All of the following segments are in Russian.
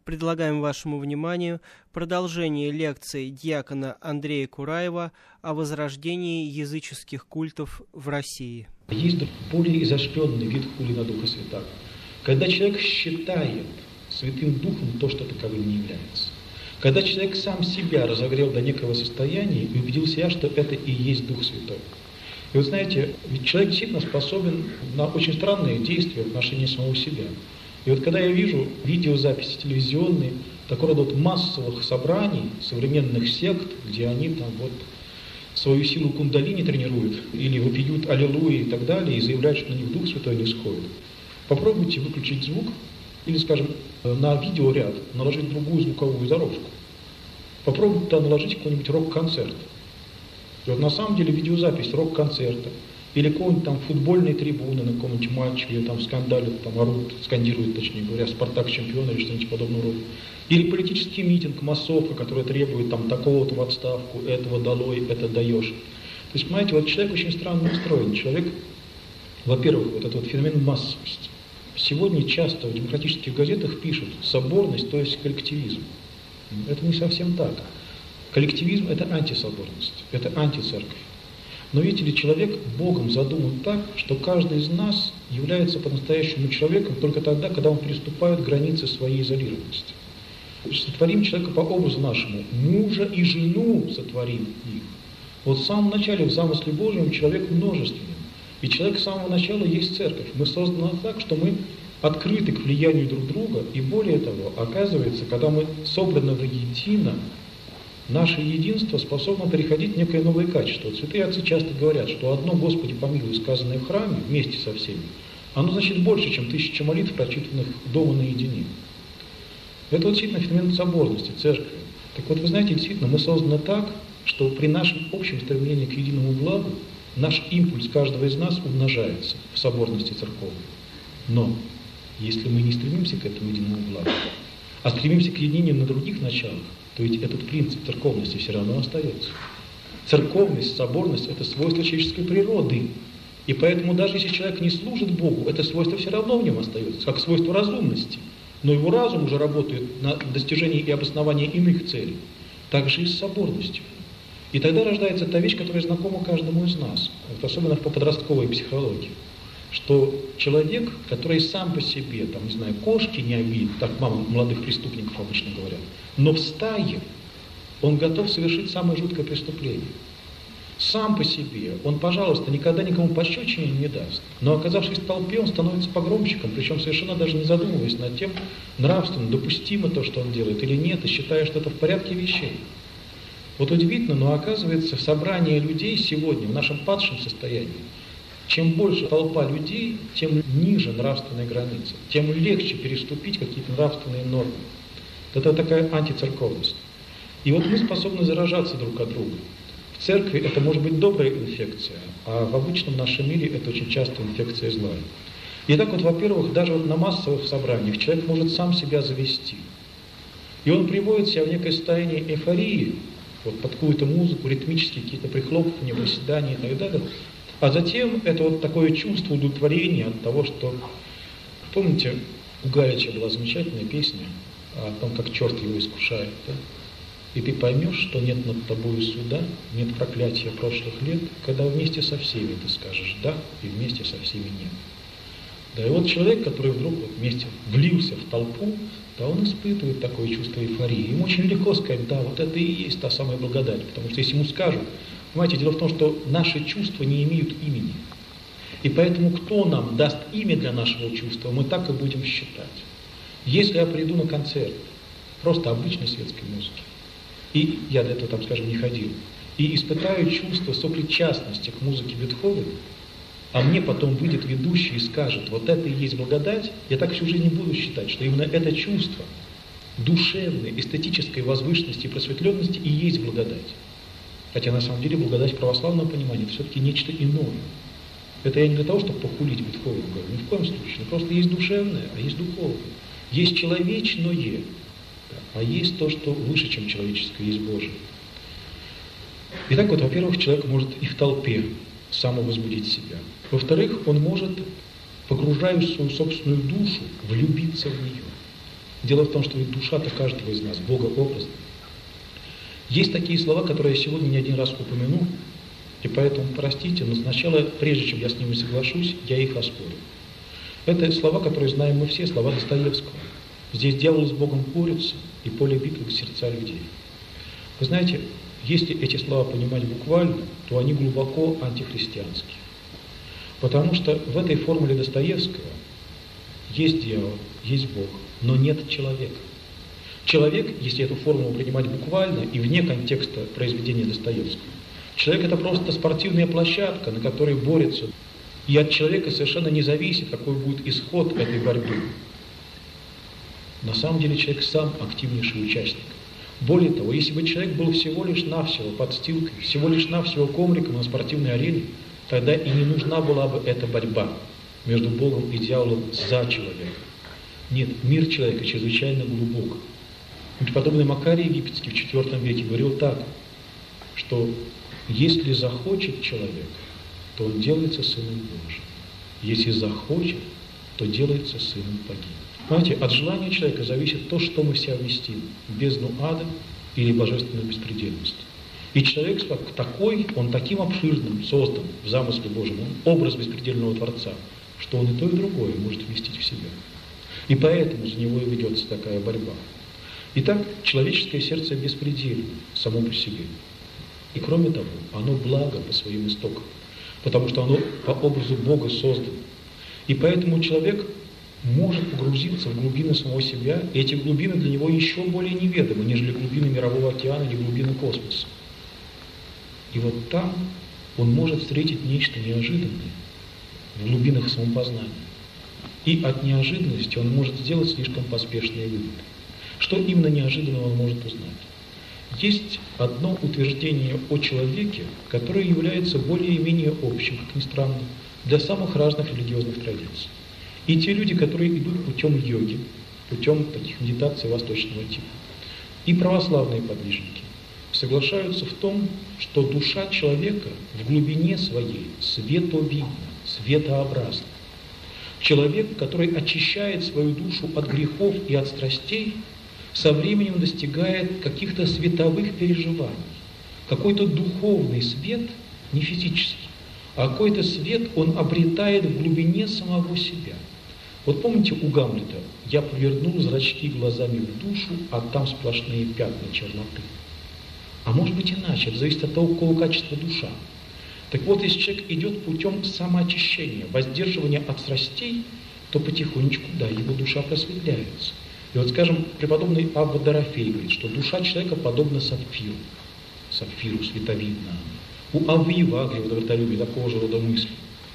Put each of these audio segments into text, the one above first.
предлагаем вашему вниманию продолжение лекции диакона Андрея Кураева о возрождении языческих культов в России. Есть более изощренный вид хули на Духа Святаго. Когда человек считает Святым Духом то, что таковым не является. Когда человек сам себя разогрел до некого состояния и убедил себя, что это и есть Дух Святой. И вот знаете, ведь человек действительно способен на очень странные действия в отношении самого себя. И вот когда я вижу видеозаписи телевизионные, такого рода массовых собраний современных сект, где они там вот свою силу кундалини тренируют, или вопиют аллилуйя и так далее, и заявляют, что на них Дух Святой не сходит, попробуйте выключить звук, или, скажем, на видеоряд наложить другую звуковую дорожку. Попробуйте наложить какой-нибудь рок-концерт. И вот на самом деле видеозапись рок-концерта или какой-нибудь там футбольной трибуны на каком-нибудь матче, где там скандалят, там орут, скандируют, точнее говоря, «Спартак чемпион» или что-нибудь подобного рода. Или политический митинг, массовка, которая требует там такого-то в отставку, этого долой, это даешь. То есть, понимаете, вот человек очень странно устроен. Человек, во-первых, вот этот вот феномен массовости. Сегодня часто в демократических газетах пишут «соборность», то есть коллективизм. Это не совсем так. Коллективизм – это антисоборность, это антицерковь. Но видите ли, человек Богом задуман так, что каждый из нас является по-настоящему человеком только тогда, когда он переступает границы своей изолированности. Сотворим человека по образу нашему, мужа и жену сотворим их. Вот в самом начале, в замысле Божьем, человек множественный. И человек с самого начала есть церковь. Мы созданы так, что мы открыты к влиянию друг друга. И более того, оказывается, когда мы собраны воедино, наше единство способно переходить в некое новое качество. Вот святые отцы часто говорят, что одно «Господи помилуй», сказанное в храме, вместе со всеми, оно значит больше, чем 1000 молитв, прочитанных дома наедине. Это вот действительно феномен соборности, церкви. Так вот, вы знаете, действительно, мы созданы так, что при нашем общем стремлении к единому благу наш импульс каждого из нас умножается в соборности церковной. Но если мы не стремимся к этому единому благу, а стремимся к единению на других началах, то ведь этот принцип церковности все равно остается. Церковность, соборность – это свойство человеческой природы. И поэтому даже если человек не служит Богу, это свойство все равно в нем остается, как свойство разумности. Но его разум уже работает на достижении и обосновании иных целей. Так же и с соборностью. И тогда рождается та вещь, которая знакома каждому из нас, вот особенно по подростковой психологии, что человек, который сам по себе, там, не знаю, кошки не обидит, так мама молодых преступников обычно говорят, но в стае он готов совершить самое жуткое преступление. Сам по себе он, пожалуйста, никогда никому пощечины не даст, но оказавшись в толпе, он становится погромщиком, причем совершенно даже не задумываясь над тем, нравственно, допустимо то, что он делает или нет, и считая, что это в порядке вещей. Вот удивительно, но оказывается, в собрании людей сегодня, в нашем падшем состоянии, чем больше толпа людей, тем ниже нравственная граница, тем легче переступить какие-то нравственные нормы. Это такая антицерковность. И вот мы способны заражаться друг от друга. В церкви это может быть добрая инфекция, а в обычном нашем мире это очень часто инфекция злая. И так вот, во-первых, даже вот на массовых собраниях человек может сам себя завести. И он приводит себя в некое состояние эйфории, вот под какую-то музыку, ритмические какие-то прихлопывания, приседания и так далее. А затем это вот такое чувство удовлетворения от того, что... Помните, у Галича была замечательная песня о том, как черт его искушает, да? И ты поймешь, что нет над тобою суда, нет проклятия прошлых лет, когда вместе со всеми ты скажешь «да» и вместе со всеми «нет». Да, и вот человек, который вдруг вот вместе влился в толпу, да, он испытывает такое чувство эйфории. Ему очень легко сказать «да, вот это и есть та самая благодать», потому что если ему скажут, понимаете, дело в том, что наши чувства не имеют имени. И поэтому кто нам даст имя для нашего чувства, мы так и будем считать. Если я приду на концерт просто обычной светской музыки, и я до этого, там, скажем, не ходил, и испытаю чувство сопричастности к музыке Бетховена, а мне потом выйдет ведущий и скажет, вот это и есть благодать, я так всю жизнь не буду считать, что именно это чувство душевной, эстетической возвышенности и просветленности и есть благодать. Хотя на самом деле благодать в православном понимании это все-таки нечто иное. Это я не для того, чтобы похулить Бетховена говорю, ни в коем случае. Просто есть душевное, а есть духовное. Есть человечное, а есть то, что выше, чем человеческое, есть Божие. Итак, вот, во-первых, человек может и в толпе самовозбудить себя. Во-вторых, он может, погружая в свою собственную душу, влюбиться в нее. Дело в том, что ведь душа-то каждого из нас богообразна. Есть такие слова, которые я сегодня не один раз упомяну, и поэтому, простите, но сначала, прежде чем я с ними соглашусь, я их оспорю. Это слова, которые знаем мы все, слова Достоевского. Здесь дьявол с Богом борются, и поле битвы сердца людей. Вы знаете, если эти слова понимать буквально, то они глубоко антихристианские. Потому что в этой формуле Достоевского есть дьявол, есть Бог, но нет человека. Человек, если эту формулу принимать буквально и вне контекста произведения Достоевского, человек — это просто спортивная площадка, на которой борются. И от человека совершенно не зависит, какой будет исход этой борьбы. На самом деле человек сам активнейший участник. Более того, если бы человек был всего лишь навсего подстилкой, всего лишь навсего ковриком на спортивной арене, тогда и не нужна была бы эта борьба между Богом и дьяволом за человека. Нет, мир человека чрезвычайно глубок. Преподобный Макарий Египетский в IV веке говорил так, что если захочет человек, то он делается сыном Божьим. Если захочет, то делается сыном погиб. Понимаете, от желания человека зависит то, что мы в себя вместим, бездну ада или божественную беспредельность. И человек такой, он таким обширным создан в замысле Божьем, он образ беспредельного Творца, что он и то, и другое может вместить в себя. И поэтому за него и ведется такая борьба. Итак, человеческое сердце беспредельно само по себе. И кроме того, оно благо по своим истокам, потому что оно по образу Бога создано. И поэтому человек может погрузиться в глубины самого себя, и эти глубины для него еще более неведомы, нежели глубины мирового океана или глубины космоса. И вот там он может встретить нечто неожиданное в глубинах самопознания. И от неожиданности он может сделать слишком поспешные выводы. Что именно неожиданного он может узнать? Есть одно утверждение о человеке, которое является более-менее общим, как ни странно, для самых разных религиозных традиций. И те люди, которые идут путем йоги, путем таких медитаций восточного типа, и православные подвижники, соглашаются в том, что душа человека в глубине своей световидна, светообразна. Человек, который очищает свою душу от грехов и от страстей, со временем достигает каких-то световых переживаний. Какой-то духовный свет, не физический, а какой-то свет он обретает в глубине самого себя. Вот помните у Гамлета «Я повернул зрачки глазами в душу, а там сплошные пятна черноты». А может быть иначе, это зависит от того, какого качества душа. Так вот, если человек идет путем самоочищения, воздерживания от страстей, то потихонечку, да, его душа просветляется. И вот, скажем, преподобный Абба Дорофей говорит, что душа человека подобна сапфиру. Сапфиру световидна. У Аввы Евагрия, водовратолюбия, такого же рода мысли.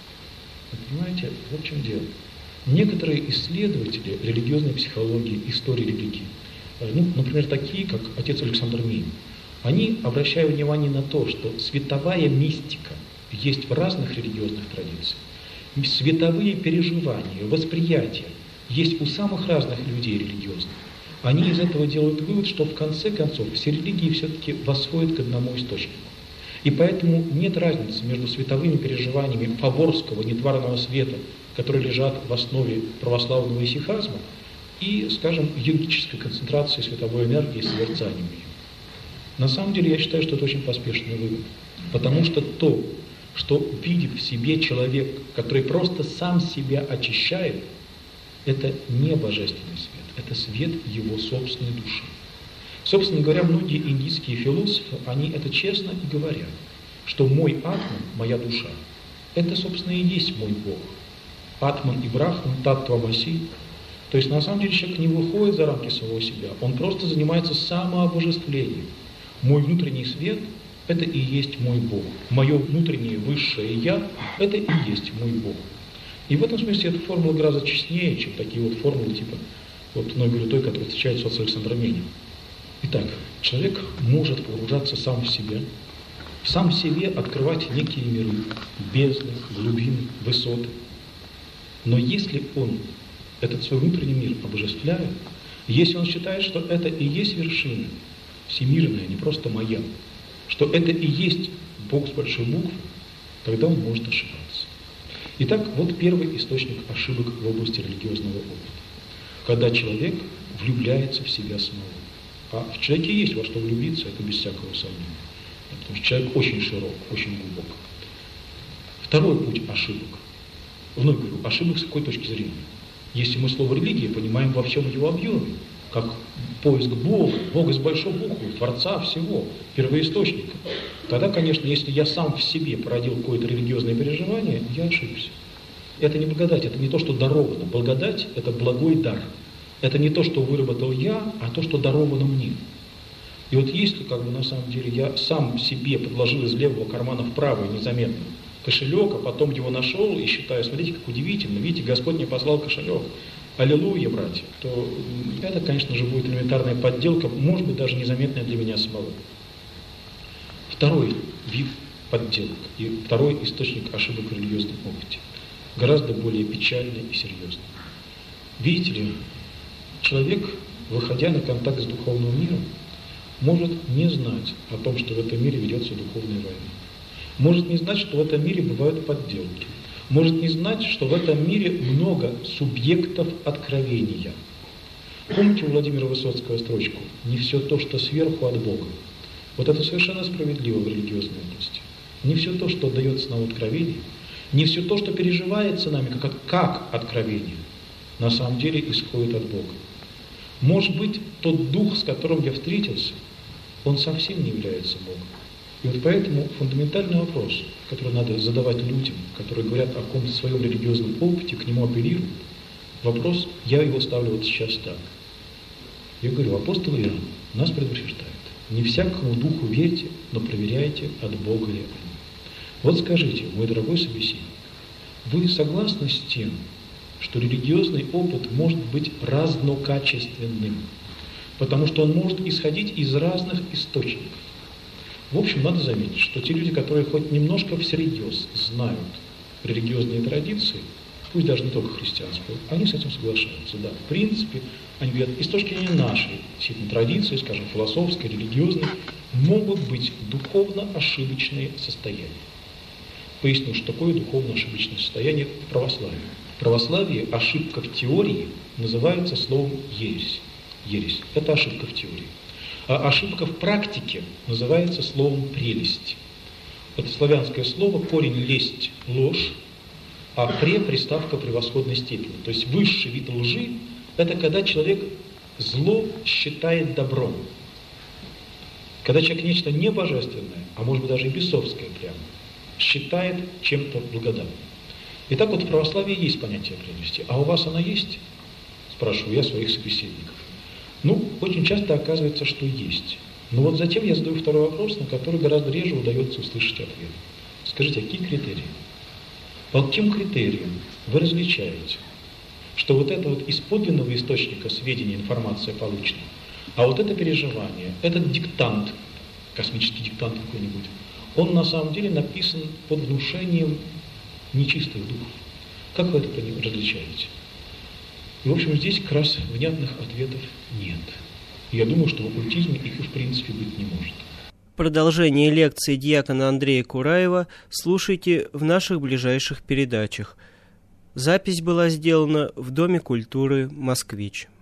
Вы понимаете, вот в чем дело. Некоторые исследователи религиозной психологии, истории религии, например, такие, как отец Александр Мейн, они обращают внимание на то, что световая мистика есть в разных религиозных традициях. Световые переживания, восприятия есть у самых разных людей религиозных. Они из этого делают вывод, что в конце концов все религии все-таки восходят к одному источнику. И поэтому нет разницы между световыми переживаниями фаворского нетварного света, которые лежат в основе православного исихазма, и, скажем, йогической концентрации световой энергии и созерцанием ее. На самом деле я считаю, что это очень поспешный вывод. Потому что то, что видит в себе человек, который просто сам себя очищает, это не божественный свет, это свет его собственной души. Собственно говоря, многие индийские философы, они это честно и говорят, что мой атман, моя душа, это, собственно, и есть мой Бог. Атман и Брахман, Таттвамаси. То есть, на самом деле, человек не выходит за рамки самого себя, он просто занимается самообожествлением. Мой внутренний свет – это и есть мой Бог. Мое внутреннее высшее «Я» – это и есть мой Бог. И в этом смысле эта формула гораздо честнее, чем такие вот формулы типа, вот мной говорю той, которая встречается с Александром Мейном. Итак, человек может погружаться сам в себя, сам в себе открывать некие миры, бездны, глубины, высоты. Но если он этот свой внутренний мир обожествляет, если он считает, что это и есть вершина, всемирная, не просто моя, что это и есть Бог с большой буквы, тогда он может ошибаться. Итак, вот первый источник ошибок в области религиозного опыта. Когда человек влюбляется в себя самого. А в человеке есть во что влюбиться, это без всякого сомнения. Потому что человек очень широк, очень глубок. Второй путь ошибок. Вновь говорю, ошибок с какой точки зрения? Если мы слово «религия» понимаем во всем его объеме, как поиск Бога с большой буквы, Творца всего, первоисточника, тогда, конечно, если я сам в себе породил какое-то религиозное переживание, я ошибся. Это не благодать, это не то, что даровано. Благодать – это благой дар. Это не то, что выработал я, а то, что даровано мне. И вот если, на самом деле, я сам себе подложил из левого кармана в правый незаметно кошелек, а потом его нашел и считаю, смотрите, как удивительно, видите, Господь мне послал кошелек. Аллилуйя, братья. То это, конечно же, будет элементарная подделка, может быть, даже незаметная для меня самого. Второй вид подделок и второй источник ошибок в религиозном опыте. Гораздо более печальный и серьезный. Видите ли, человек, выходя на контакт с духовным миром, может не знать о том, что в этом мире ведется духовная война. Может не знать, что в этом мире бывают подделки. Может не знать, что в этом мире много субъектов откровения. Помните у Владимира Высоцкого строчку «Не все то, что сверху, от Бога». Вот это совершенно справедливо в религиозной области. Не все то, что дается нам откровение, не все то, что переживается нами как откровение, на самом деле исходит от Бога. Может быть, тот дух, с которым я встретился, он совсем не является Богом. И вот поэтому фундаментальный вопрос, который надо задавать людям, которые говорят о каком-то своем религиозном опыте, к нему апеллируют, вопрос, я его ставлю вот сейчас так. Я говорю, апостол Иоанн нас предупреждает, не всякому духу верьте, но проверяйте, от Бога ли они. Вот скажите, мой дорогой собеседник, вы согласны с тем, что религиозный опыт может быть разнокачественным, потому что он может исходить из разных источников. В общем, надо заметить, что те люди, которые хоть немножко всерьез знают религиозные традиции, пусть даже не только христианскую, они с этим соглашаются. Да, в принципе, они говорят, и с точки зрения нашей традиции, скажем, философской, религиозной, могут быть духовно ошибочные состояния. Поясню, что такое духовно ошибочное состояние в православии. В православии ошибка в теории называется словом ересь. Ересь – это ошибка в теории. А ошибка в практике называется словом прелесть. Это славянское слово, корень лесть – ложь, а приставка превосходной степени. То есть высший вид лжи – это когда человек зло считает добром. Когда человек нечто не божественное, а может быть даже и бесовское прямо, считает чем-то благодатным. Итак, вот в православии есть понятие прелести. А у вас оно есть? Спрашиваю я своих собеседников. Очень часто оказывается, что есть. Но вот затем я задаю второй вопрос, на который гораздо реже удается услышать ответ. Скажите, какие критерии? По каким критериям вы различаете, что вот это вот из подлинного источника сведения, информация получена, а вот это переживание, этот диктант, космический диктант какой-нибудь, он на самом деле написан под внушением нечистых духов. Как вы это различаете? И, в общем, здесь как раз внятных ответов нет. И я думаю, что в оккультизме их и в принципе быть не может. Продолжение лекции диакона Андрея Кураева слушайте в наших ближайших передачах. Запись была сделана в Доме культуры «Москвич».